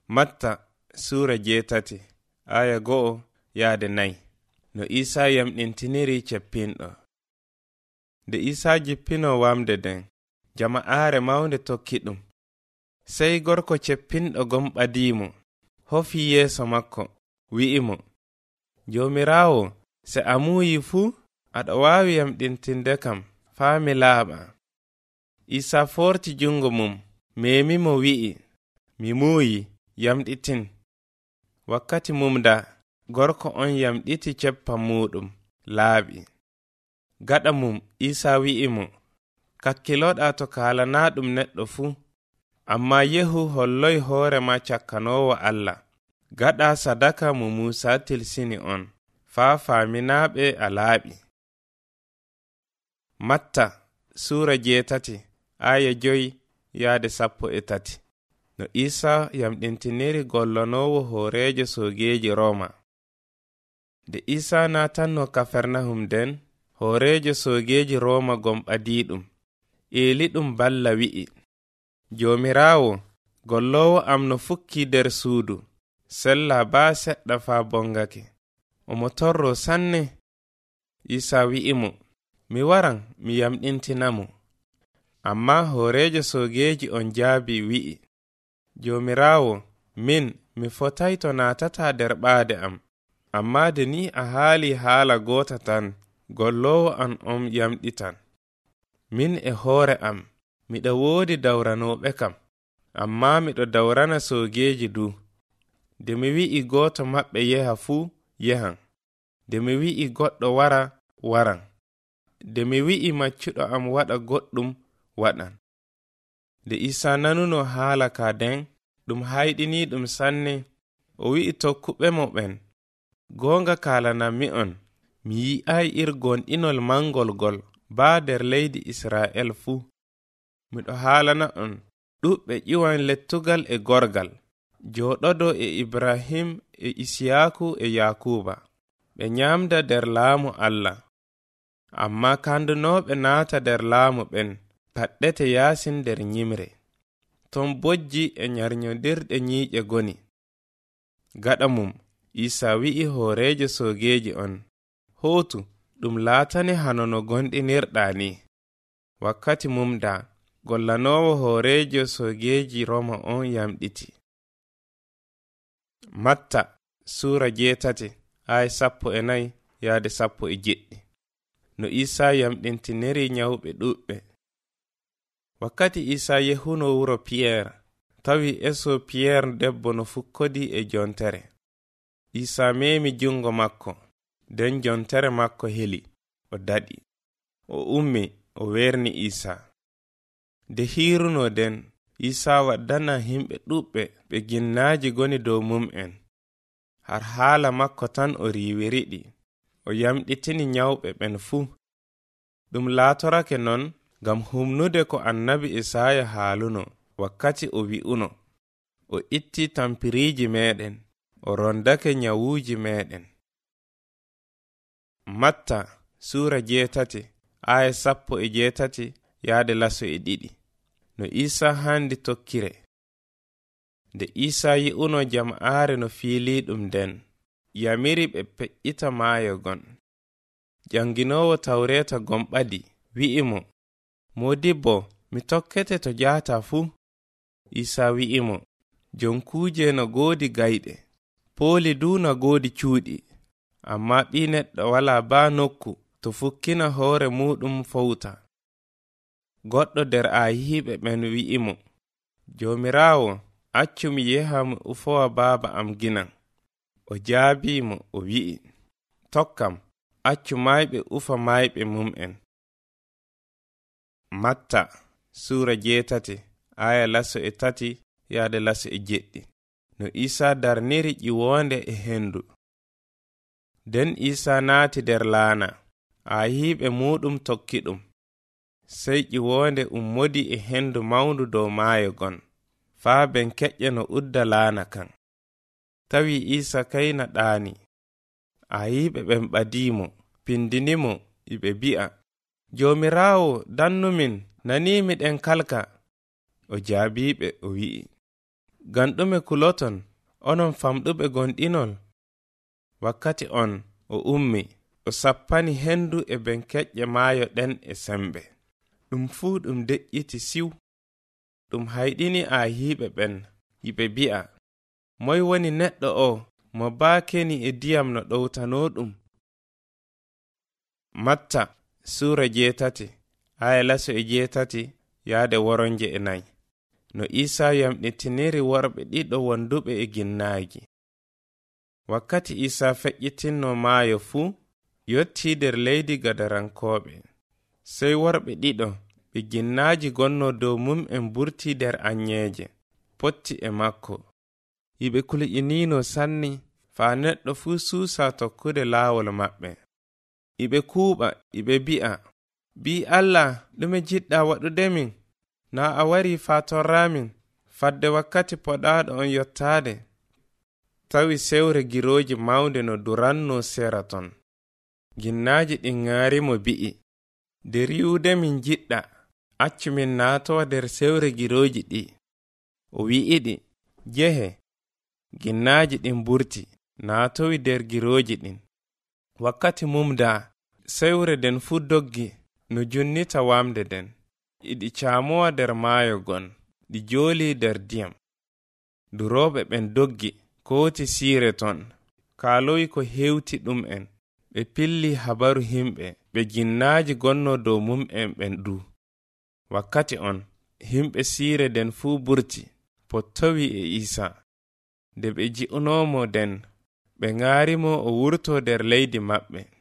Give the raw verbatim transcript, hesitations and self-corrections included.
Matta sura jeetati aya go'o yaade nayi. No Isa yamɗintiniri ceppinɗo. Nde Isa jippino wamde den, jama'aare mawnde tokki ɗum. Sey gorko ceppinɗo gon ɓadimo, hofi yeeso makko, wi'i mo, Joomiraawo, se a muuyi fuu, aɗa waawi yamɗintinde kam, faa mi laaɓa. Isa forti jungo mum, memi mo wi'i, mi muuyi, yamɗitin. Wakkati mum da, gorko on yamɗiti ceppa muɗum, laaɓi. Gaɗa mum, Isa wi'i mo, kakkiloɗa to kaalana ɗum neɗɗo fuu, amma yehu holloy hoore ma cakkanowo Allah. Gaɗa sadaka mo Musa tilsini on, faa faaminaɓe a laaɓi. Matta sura jeetati aya joyi yaade sappo e tati. No Isa yamɗintiniri gollonowo hoorejo soogeji Roma. Nde Isa natanno Kafernahum den, hoorejo soogeji Roma gom ɓadiɗum, eli ɗum balla wi'i, Joomiraawo, gollowo am no fukki der suudu, sella baa seɗɗa faa bongake, omo torro sanne. Isa wi'i mo, mi waran mi yamɗintinamo. Amma hoorejo soogeji on jaabi wi'i, Joomiraawo, min mi fotay to natata der ɓaade am, amma de ni a haali haala goota tan, gollowo an on yamɗitan. Min e hoore am, miɗo woodi dawranoɓe kam, amma miɗo dawrana soogeji du. De mi wi'i gooto maɓɓe yeha fuu, yehan. De mi wi'i goɗɗo wara, waran. De mi wi'i maccuɗo am waɗa goɗɗum, waɗan. Nde Isa nanuno haala ka den, ɗum hayɗini ɗum sanne, o wi'i tokkuɓe mo ɓen, goonga kalanammi on, mi yi'ay ir gonɗinol mangol gol baa der leydi Isra'el fuu. Miɗo haalana on, ɗuɓɓe ƴiwan lettugal e gorgal, jooɗodo e Ibrahim e Isiyaku e Yakuba, ɓe nyamda der laamu Allah. Amma kandunoɓe naata der laamu ɓen, paɗɗete yaasin der nyimre. Ton bojji e nyarnyodirɗe nyiiƴe goni. Gaɗa mum, Isa wi'i hoorejo soogeji on, hootu, ɗum laatane hanono gonɗinirɗa ni. Wakkati mum da, gollanowo hoorejo soogeji Roma on yamɗiti. Matta sura jeetati ay sappo e nayi yaade sappo e jeɗɗi. No Isa yamɗintiniri nyawɓe ɗuɓɓe. Wakkati Isa yehuno wuro Piyeer, tawi eso Piyeer debbo no fukkodi e jontere. Isa memi jungo makko, den jontere makko heli, o daɗi. O ummi, o werni Isa. De hiruno den, Isa waddana himɓe ɗuɓɓe ɓe ginnaaji goni dow mum'en. Har haala makko tan o riwiriɗi, o yamɗitini nyawɓe ɓen fuu. Ɗum laatorake non, ngam humnude ko annabi Isaya haaluno, wakkati o wi'uno, o itti tampiriji meɗen, o rondake nyawuji meɗen. Matta sura jeetati aya sappo e jeetati yaade laso e ɗiɗi. No Isa handi tokkire. Nde Isa yi'uno jama'aare no fiili ɗum den, yamiri ɓe peƴƴita maayo gon. Janginowo tawreta gomɓadi wi'i mo, Modibbo, mi tokkete to jaata fuu. Isa wi'i mo, jonkuje no goodi gayɗe, pooli du no goodi cuuɗi, amma ɓi neɗɗo wala baa nokku to fukkina hoore muɗum fowta. Goɗɗo der ayihiɓe ɓen wi'i mo, Joomiraawo, accu mi yeha mi ufowa baaba am ginan. O jaabi mo, o wi'i, tokkam, accu mayɓe ufa mayɓe mum'en. Matta sura jeetati aya laso e tati yaade laso e jeɗɗi. No Isa darniri ƴiwonde e hendu. Den Isa naati der laana, ayihiɓe muɗum tokki ɗum. Sey ƴiwonde ummodi e hendu mawndu dow maayo gon, faa ben keƴƴe no udda laana kan. Tawi Isa kayna ɗaani, ayihiɓe ɓen ɓadimo, pindinimo, iɓe bi'a, Joomiraawo, dannumin, nanimi ɗen kalka. O jaabiɓe, o wi'i, ngam ɗume kuloton onon famɗuɓe gonɗinol? Wakkati on o ummi o sappani hendu e benkeƴƴe maayo ɗen e sembe. Ɗum fuu ɗum deƴƴiti siw. Ɗum hayɗini a hiiɓe ɓen, yiɓe bi'a, moy woni neɗɗo o mo baakeni e diyam no ɗowtano ɗum? Matta suura jeetati aya laso e jeetati yaade woronje e nayi. No Isa yamɗitiniri worɓe ɗiɗo wonduɓe e ginnaagi. Wakkati Isa feƴƴitinno maayo fuu yotti nder leydi Gadarankoɓe. Sey worɓe ɗiɗo ɓe ginnaaji gonno dow mum en burti nder anyeeje potti e makko. Yiɓe kulƴinino sanni faa neɗɗo fuu suusa tokkude laawol maɓɓe. Iɓe kuuɓa iɓe bi'a, bi Allah ɗume jiɗɗa waɗudemin? Na a wari faa torramin fadde wakkati poɗaaɗo on yottaade. Tawi sewre girooji mawnde no duranno sera ton. Ginnaaji ɗin ŋaarimo bi'i, nder yi'ude min jiɗɗa, accu min naatowa nder sewre girooji ɗi. O wi'iɗi, jehe. Ginnaaji ɗin burti, naatowi nder girooji ɗin. Wakkati mumda, sewre den fu doggi no junnita wamde den. Iɗi caamowa nder maayo gon, ɗi jooli nder diyam. Durooɓe ɓen doggi, kooti siire ton, kaaloyi ko hewti ɗum en. Ɓe pilli habaru himɓe, ɓe ginnaaji gonno dow mum en ɓen du. Wakkati on, himɓe siire den fuu burti, pottowi e Isa. Nde ɓe ji'unomo den, ɓe ŋaarimo o wurto nder leydi maɓɓe.